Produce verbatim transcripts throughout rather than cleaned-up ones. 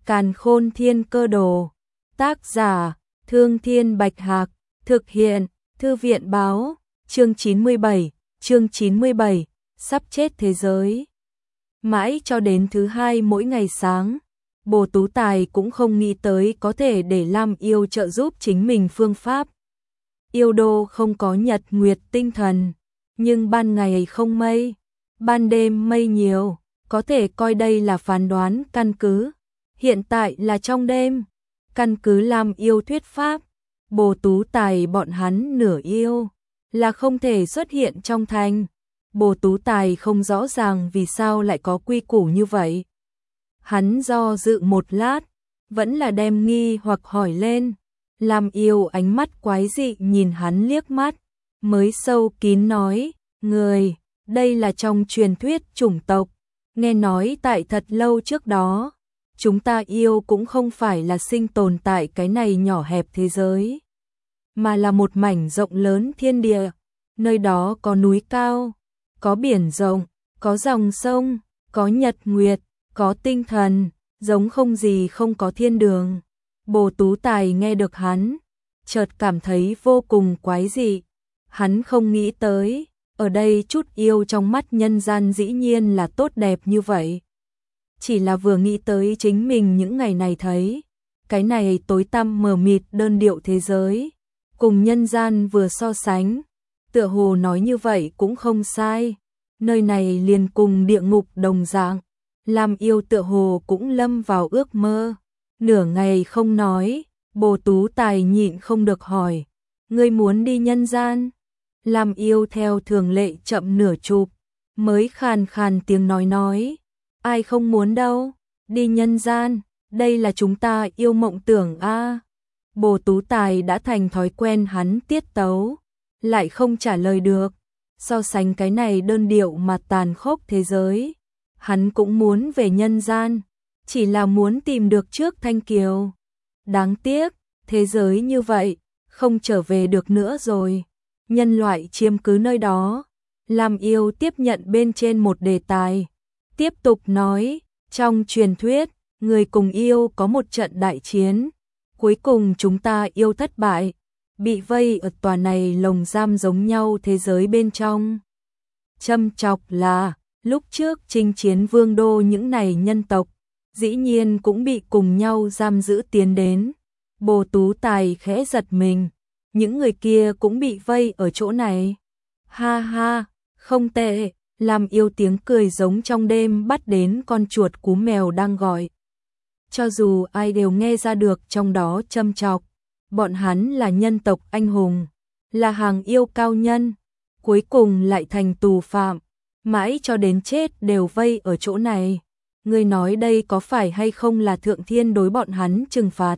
Càn Khôn Thiên Cơ Đồ. Tác giả: Thương Thiên Bạch Hạc. Thực hiện: Thư viện Báo. Chương chín mươi bảy. Chương chín mươi bảy. Sắp chết thế giới. Mãi cho đến thứ hai mỗi ngày sáng, Bồ Tú Tài cũng không nghĩ tới có thể để Lam Yêu trợ giúp chính mình phương pháp. Yêu đô không có nhật nguyệt tinh thần, nhưng ban ngày không mây, ban đêm mây nhiều, có thể coi đây là phán đoán căn cứ. Hiện tại là trong đêm, căn cứ Lam Yêu thuyết pháp, Bồ Tú Tài bọn hắn nửa yêu, là không thể xuất hiện trong thành. Bồ Tú Tài không rõ ràng vì sao lại có quy củ như vậy. Hắn do dự một lát, vẫn là đem nghi hoặc hỏi lên. Lam Yêu ánh mắt quái dị nhìn hắn liếc mắt, mới sâu kín nói, người, đây là trong truyền thuyết chủng tộc, nghe nói tại thật lâu trước đó, chúng ta yêu cũng không phải là sinh tồn tại cái này nhỏ hẹp thế giới, mà là một mảnh rộng lớn thiên địa, nơi đó có núi cao, có biển rộng, có dòng sông, có nhật nguyệt, có tinh thần, giống không gì không có thiên đường. Bồ Tú Tài nghe được hắn, chợt cảm thấy vô cùng quái dị. Hắn không nghĩ tới, ở đây chút yêu trong mắt nhân gian dĩ nhiên là tốt đẹp như vậy. Chỉ là vừa nghĩ tới chính mình những ngày này thấy, cái này tối tăm mờ mịt đơn điệu thế giới, cùng nhân gian vừa so sánh, tựa hồ nói như vậy cũng không sai. Nơi này liền cùng địa ngục đồng dạng, Lam Yêu tựa hồ cũng lâm vào ước mơ. Nửa ngày không nói, Bồ Tú Tài nhịn không được hỏi, ngươi muốn đi nhân gian? Lam Yêu theo thường lệ chậm nửa chụp, mới khàn khàn tiếng nói nói, ai không muốn đâu, đi nhân gian, đây là chúng ta yêu mộng tưởng a. À. Bồ Tú Tài đã thành thói quen hắn tiết tấu, lại không trả lời được. So sánh cái này đơn điệu mà tàn khốc thế giới, hắn cũng muốn về nhân gian, chỉ là muốn tìm được trước Thanh Kiều. Đáng tiếc, thế giới như vậy, không trở về được nữa rồi. Nhân loại chiếm cứ nơi đó. Lam Yêu tiếp nhận bên trên một đề tài, tiếp tục nói, trong truyền thuyết, người cùng yêu có một trận đại chiến, cuối cùng chúng ta yêu thất bại, bị vây ở tòa này lồng giam giống nhau thế giới bên trong. Châm chọc là, lúc trước chinh chiến vương đô những này nhân tộc, dĩ nhiên cũng bị cùng nhau giam giữ tiến đến. Bồ Tú Tài khẽ giật mình, những người kia cũng bị vây ở chỗ này. Ha ha, không tệ, Lam Yêu tiếng cười giống trong đêm bắt đến con chuột cú mèo đang gọi. Cho dù ai đều nghe ra được trong đó châm chọc, bọn hắn là nhân tộc anh hùng, là hàng yêu cao nhân, cuối cùng lại thành tù phạm, mãi cho đến chết đều vây ở chỗ này. Ngươi nói đây có phải hay không là thượng thiên đối bọn hắn trừng phạt?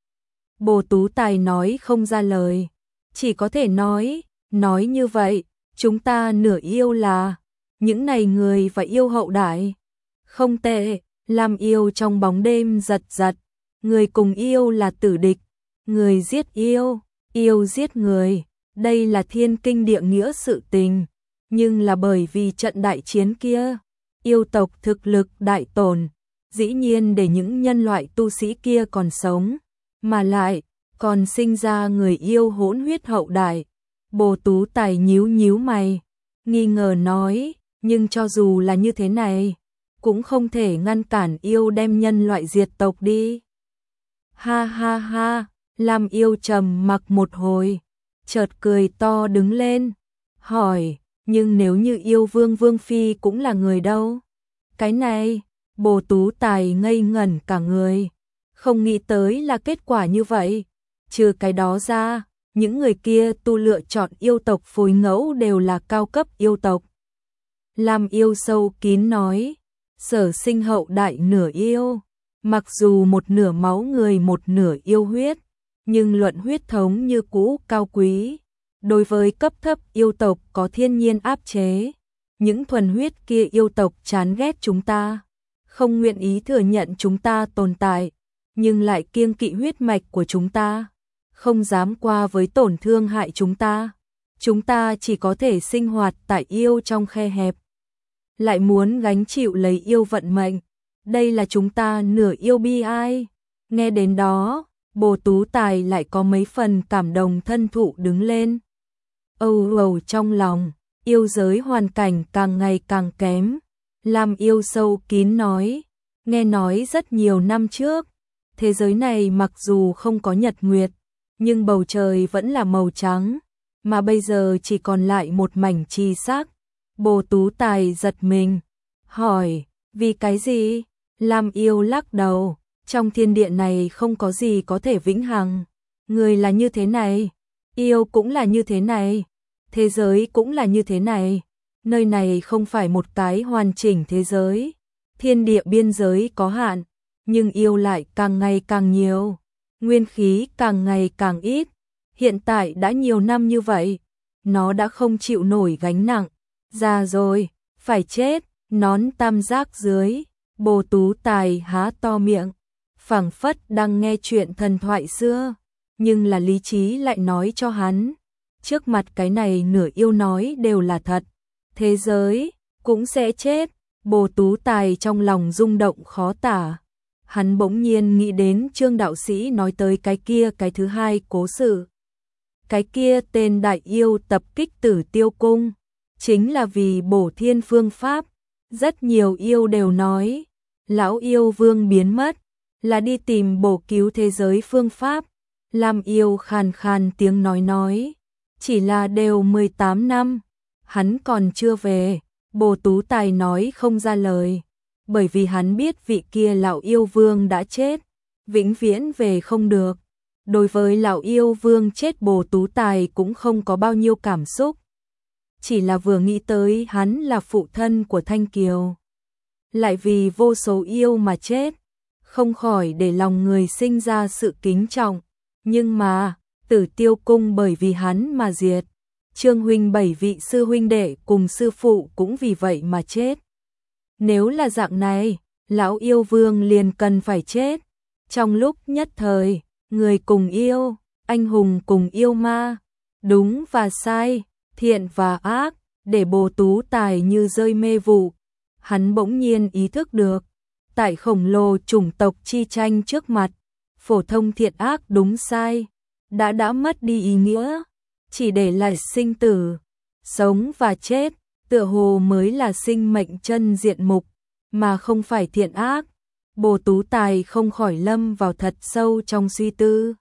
Bồ Tú Tài nói không ra lời, chỉ có thể nói, nói như vậy, chúng ta nửa yêu là, những này người và yêu hậu đại. Không tệ, Lam Yêu trong bóng đêm giật giật, người cùng yêu là tử địch, người giết yêu, yêu giết người, đây là thiên kinh địa nghĩa sự tình, nhưng là bởi vì trận đại chiến kia, yêu tộc thực lực đại tổn, dĩ nhiên để những nhân loại tu sĩ kia còn sống, mà lại còn sinh ra người yêu hỗn huyết hậu đại. Bồ Tú Tài nhíu nhíu mày, nghi ngờ nói, nhưng cho dù là như thế này, cũng không thể ngăn cản yêu đem nhân loại diệt tộc đi. Ha ha ha, Lam Yêu trầm mặc một hồi, chợt cười to đứng lên, hỏi, nhưng nếu như yêu vương vương phi cũng là người đâu? Cái này, Bồ Tú Tài ngây ngẩn cả người, không nghĩ tới là kết quả như vậy. Trừ cái đó ra, những người kia tu lựa chọn yêu tộc phối ngẫu đều là cao cấp yêu tộc. Lam Yêu sâu kín nói, sở sinh hậu đại nửa yêu, mặc dù một nửa máu người một nửa yêu huyết, nhưng luận huyết thống như cũ cao quý. Đối với cấp thấp yêu tộc có thiên nhiên áp chế, những thuần huyết kia yêu tộc chán ghét chúng ta, không nguyện ý thừa nhận chúng ta tồn tại, nhưng lại kiêng kỵ huyết mạch của chúng ta, không dám qua với tổn thương hại chúng ta. Chúng ta chỉ có thể sinh hoạt tại yêu trong khe hẹp, lại muốn gánh chịu lấy yêu vận mệnh. đây là chúng ta nửa yêu bi ai. Nghe đến đó, Bồ Tú Tài lại có mấy phần cảm động thân thụ đứng lên. Âu âu trong lòng, yêu giới hoàn cảnh càng ngày càng kém. Lam yêu sâu kín nói, nghe nói rất nhiều năm trước, thế giới này mặc dù không có nhật nguyệt, nhưng bầu trời vẫn là màu trắng, mà bây giờ chỉ còn lại một mảnh chi sắc. Bồ Tú Tài giật mình, hỏi, vì cái gì? Lam yêu lắc đầu, trong thiên địa này không có gì có thể vĩnh hằng. Người là như thế này, yêu cũng là như thế này, thế giới cũng là như thế này. Nơi này không phải một cái hoàn chỉnh thế giới, thiên địa biên giới có hạn, nhưng yêu lại càng ngày càng nhiều, nguyên khí càng ngày càng ít. Hiện tại đã nhiều năm như vậy, nó đã không chịu nổi gánh nặng, già rồi, phải chết. Nón tam giác dưới, Bồ Tú Tài há to miệng, phảng phất đang nghe chuyện thần thoại xưa, nhưng là lý trí lại nói cho hắn, trước mặt cái này nửa yêu nói đều là thật, thế giới cũng sẽ chết. Bồ Tú Tài trong lòng rung động khó tả, hắn bỗng nhiên nghĩ đến Trương đạo sĩ nói tới cái kia cái thứ hai cố sự. Cái kia tên đại yêu tập kích Tử Tiêu Cung, chính là vì bổ thiên phương pháp. Rất nhiều yêu đều nói, lão yêu vương biến mất, là đi tìm bổ cứu thế giới phương pháp. Lam yêu khàn khàn tiếng nói nói, chỉ là đều mười tám năm, hắn còn chưa về. Bồ Tú Tài nói không ra lời, bởi vì hắn biết vị kia lão yêu vương đã chết, vĩnh viễn về không được. Đối với lão yêu vương chết Bồ Tú Tài cũng không có bao nhiêu cảm xúc, chỉ là vừa nghĩ tới hắn là phụ thân của Thanh Kiều, lại vì vô số yêu mà chết, không khỏi để lòng người sinh ra sự kính trọng. Nhưng mà, Tử Tiêu Cung bởi vì hắn mà diệt, Trương huynh bảy vị sư huynh đệ cùng sư phụ cũng vì vậy mà chết. Nếu là dạng này, lão yêu vương liền cần phải chết. Trong lúc nhất thời, người cùng yêu, anh hùng cùng yêu ma, đúng và sai, thiện và ác, để Bồ Tú Tài như rơi mê vụ. Hắn bỗng nhiên ý thức được, tại khổng lồ chủng tộc chi tranh trước mặt, phổ thông thiện ác đúng sai đã đã mất đi ý nghĩa, chỉ để lại sinh tử, sống và chết, tựa hồ mới là sinh mệnh chân diện mục, mà không phải thiện ác. Bồ Tú Tài không khỏi lâm vào thật sâu trong suy tư.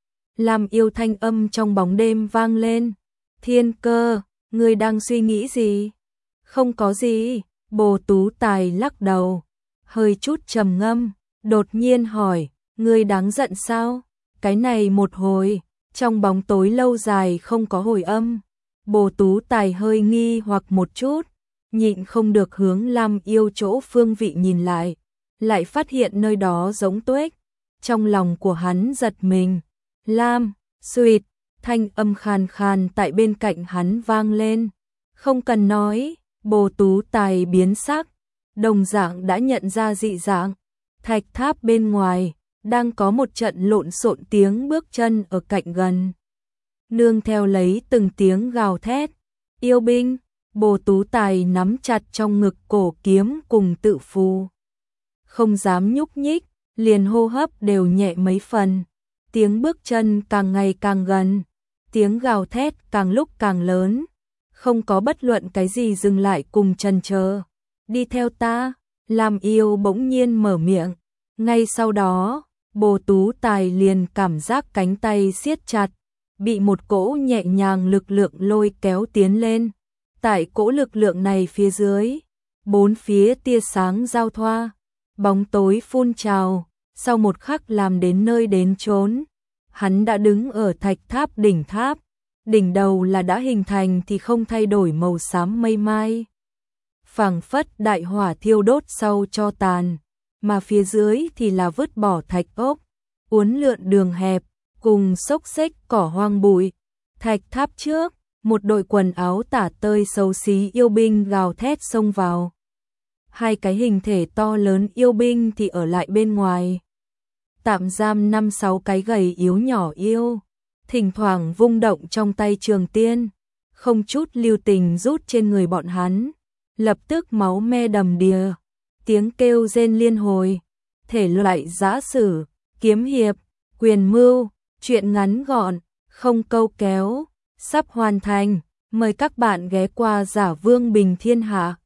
Làm yêu thanh âm trong bóng đêm vang lên, Thiên Cơ, ngươi đang suy nghĩ gì? Không có gì. Bồ Tú Tài lắc đầu, hơi chút trầm ngâm, đột nhiên hỏi, ngươi đáng giận sao? Cái này một hồi, trong bóng tối lâu dài không có hồi âm. Bồ Tú Tài hơi nghi hoặc một chút, nhịn không được hướng Lam yêu chỗ phương vị nhìn lại, lại phát hiện nơi đó giống tuếch. Trong lòng của hắn giật mình, Lam, suyệt, thanh âm khàn khàn tại bên cạnh hắn vang lên. Không cần nói, Bồ Tú Tài biến sắc, đồng dạng đã nhận ra dị dạng. Thạch tháp bên ngoài, đang có một trận lộn xộn tiếng bước chân ở cạnh gần. Nương theo lấy từng tiếng gào thét, yêu binh. Bồ Tú Tài nắm chặt trong ngực cổ kiếm cùng tự phù, không dám nhúc nhích, liền hô hấp đều nhẹ mấy phần. Tiếng bước chân càng ngày càng gần, tiếng gào thét càng lúc càng lớn, không có bất luận cái gì dừng lại cùng chần chờ. Đi theo ta, Lam yêu bỗng nhiên mở miệng. Ngay sau đó, Bồ Tú Tài liền cảm giác cánh tay siết chặt, bị một cỗ nhẹ nhàng lực lượng lôi kéo tiến lên. Tại cỗ lực lượng này phía dưới, bốn phía tia sáng giao thoa, bóng tối phun trào, sau một khắc làm đến nơi đến chốn. Hắn đã đứng ở thạch tháp đỉnh tháp, đỉnh đầu là đã hình thành thì không thay đổi màu xám mây mai, phảng phất đại hỏa thiêu đốt sau cho tàn, mà phía dưới thì là vứt bỏ thạch ốc, uốn lượn đường hẹp, cùng xốc xếch cỏ hoang bụi. Thạch tháp trước, một đội quần áo tả tơi xấu xí yêu binh gào thét xông vào. Hai cái hình thể to lớn yêu binh thì ở lại bên ngoài, tạm giam năm sáu cái gầy yếu nhỏ yêu, thỉnh thoảng vung động trong tay trường tiên, không chút lưu tình rút trên người bọn hắn, lập tức máu me đầm đìa. tiếng kêu rên liên hồi, thể loại giã sử, kiếm hiệp, quyền mưu, truyện ngắn gọn, không câu kéo, sắp hoàn thành, mời các bạn ghé qua Giả Vương Bình Thiên Hạ.